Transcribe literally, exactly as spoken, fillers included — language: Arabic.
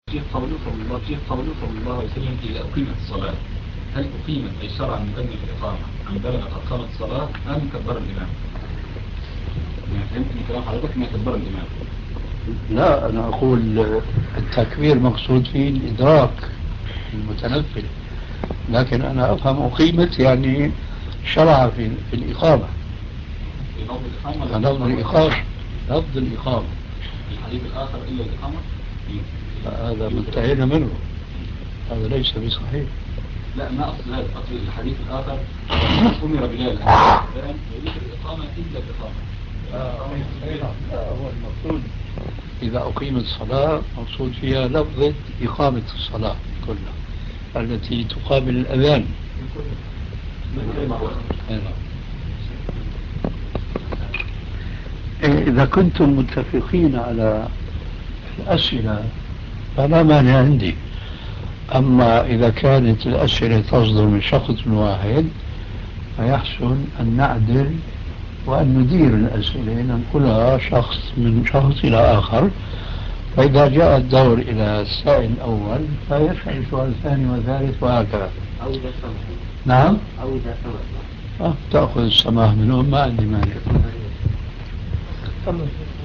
في قوله صلى الله في قوله صلى الله عليه وسلم إذا أقيمت الصلاة، هل أقيمت أي شرعا مؤذن الإقامة أم بلغ قد قامت الصلاة أم كبر الإمام؟ يعني فهمت من كلام حضرتك إنها كبر الإمام؟ لا، أنا أقول التكبير مقصود فيه الإدراك المتنفل، لكن أنا أفهم أقيمت يعني شرع في, في الإقامة. في لفظ الإقامة؟ لفظ الإقامة لفظ الإقامة الحديث الآخر إلا الإقامة؟ هذا ما انتهينا منه، هذا ليس بصحيح. لا، ما أقصد هذا، أقصد الحديث الآخر أمر بلال أن يذكر الإقامة إلا الإقامة. لا، هو المقصود إذا أقيمت الصلاة مقصود فيها لفظة إقامة الصلاة كلها التي تقابل الأذان. إذا كنتم متفقين على الأسئلة فلا مانع عندي، أما إذا كانت الأسئلة تصدر من شخص واحد فيحسن أن نعدل وأن ندير الأسئلة، ننقلها شخص من شخص إلى آخر، فإذا جاء الدور إلى السائل الأول فيسأل سؤال ثاني وثالث وهكذا. أو إذا سمح. نعم. أو إذا سمح. أه تأخذ السماح منهم، ما عندي مانع.